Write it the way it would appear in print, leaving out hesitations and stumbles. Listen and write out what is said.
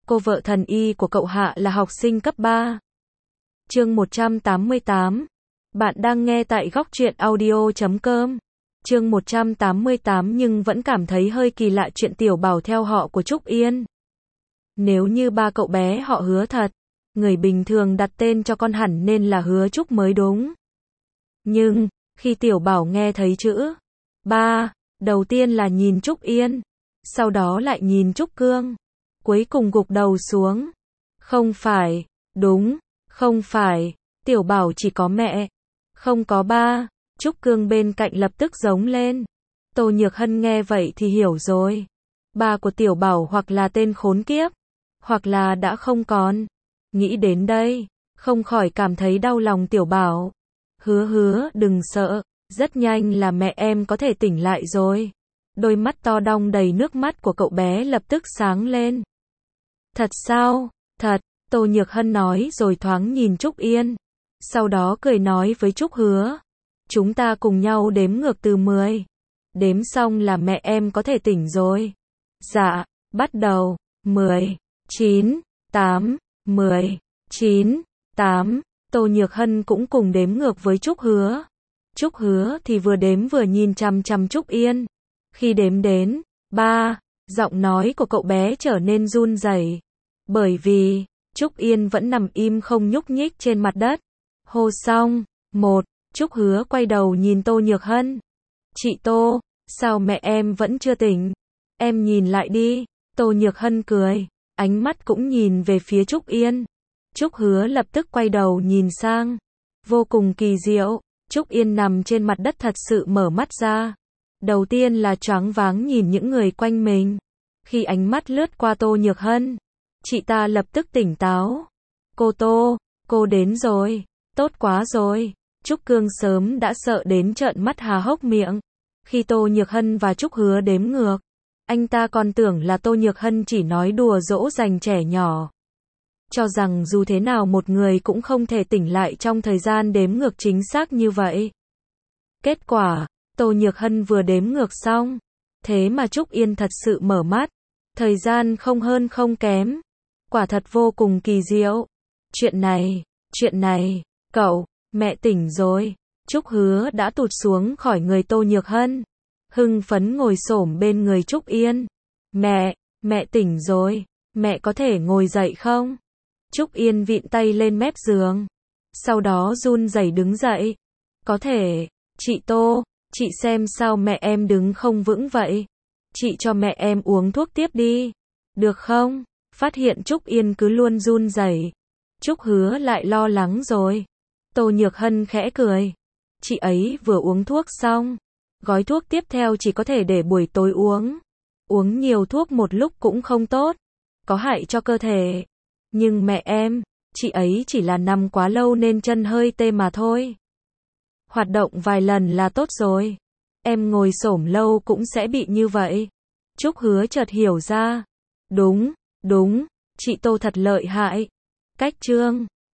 cô vợ thần y của cậu Hạ là học sinh cấp 3. Chương 188. Bạn đang nghe tại Góc Truyện Audio.com. Chương 188 nhưng vẫn cảm thấy hơi kỳ lạ chuyện Tiểu Bảo theo họ của Trúc Yên. Nếu như ba cậu bé họ Hứa thật, người bình thường đặt tên cho con hẳn nên là Hứa Trúc mới đúng. Nhưng, khi Tiểu Bảo nghe thấy chữ ba, đầu tiên là nhìn Trúc Yên, sau đó lại nhìn Trúc Cương, cuối cùng gục đầu xuống. Không phải, đúng, không phải, Tiểu Bảo chỉ có mẹ, không có ba. Trúc Cương bên cạnh lập tức giống lên. Tô Nhược Hân nghe vậy thì hiểu rồi. Ba của Tiểu Bảo hoặc là tên khốn kiếp, hoặc là đã không còn. Nghĩ đến đây, không khỏi cảm thấy đau lòng Tiểu Bảo. Hứa đừng sợ, rất nhanh là mẹ em có thể tỉnh lại rồi. Đôi mắt to đong đầy nước mắt của cậu bé lập tức sáng lên. Thật sao? Thật, Tô Nhược Hân nói rồi thoáng nhìn Trúc Yên. Sau đó cười nói với Trúc Hứa. Chúng ta cùng nhau đếm ngược từ 10. Đếm xong là mẹ em có thể tỉnh rồi. Dạ, bắt đầu. 10, 9, 8, 10, 9, 8. Tô Nhược Hân cũng cùng đếm ngược với Trúc Hứa. Trúc Hứa thì vừa đếm vừa nhìn chằm chằm Trúc Yên. Khi đếm đến 3, giọng nói của cậu bé trở nên run rẩy. Bởi vì Trúc Yên vẫn nằm im không nhúc nhích trên mặt đất. Hô xong, 1, Trúc Hứa quay đầu nhìn Tô Nhược Hân. Chị Tô, sao mẹ em vẫn chưa tỉnh? Em nhìn lại đi. Tô Nhược Hân cười, ánh mắt cũng nhìn về phía Trúc Yên. Trúc Hứa lập tức quay đầu nhìn sang. Vô cùng kỳ diệu, Trúc Yên nằm trên mặt đất thật sự mở mắt ra. Đầu tiên là choáng váng nhìn những người quanh mình. Khi ánh mắt lướt qua Tô Nhược Hân, chị ta lập tức tỉnh táo. Cô Tô, cô đến rồi, tốt quá rồi. Trúc Cương sớm đã sợ đến trợn mắt há hốc miệng. Khi Tô Nhược Hân và Trúc Hứa đếm ngược, anh ta còn tưởng là Tô Nhược Hân chỉ nói đùa dỗ dành trẻ nhỏ. Cho rằng dù thế nào một người cũng không thể tỉnh lại trong thời gian đếm ngược chính xác như vậy. Kết quả, Tô Nhược Hân vừa đếm ngược xong, thế mà Trúc Yên thật sự mở mắt. Thời gian không hơn không kém. Quả thật vô cùng kỳ diệu. Chuyện này, cậu, mẹ tỉnh rồi. Trúc Hứa đã tụt xuống khỏi người Tô Nhược Hân. Hưng phấn ngồi xổm bên người Trúc Yên. Mẹ tỉnh rồi. Mẹ có thể ngồi dậy không? Trúc Yên vịn tay lên mép giường. Sau đó run rẩy đứng dậy. Có thể, chị Tô, chị xem sao mẹ em đứng không vững vậy. Chị cho mẹ em uống thuốc tiếp đi. Được không? Phát hiện Trúc Yên cứ luôn run rẩy. Trúc Hứa lại lo lắng rồi. Tô Nhược Hân khẽ cười. Chị ấy vừa uống thuốc xong. Gói thuốc tiếp theo chỉ có thể để buổi tối uống. Uống nhiều thuốc một lúc cũng không tốt. Có hại cho cơ thể. Nhưng mẹ em, chị ấy chỉ là nằm quá lâu nên chân hơi tê mà thôi. Hoạt động vài lần là tốt rồi. Em ngồi xổm lâu cũng sẽ bị như vậy. Trúc Hứa chợt hiểu ra. Đúng, chị Tô thật lợi hại. Cách chương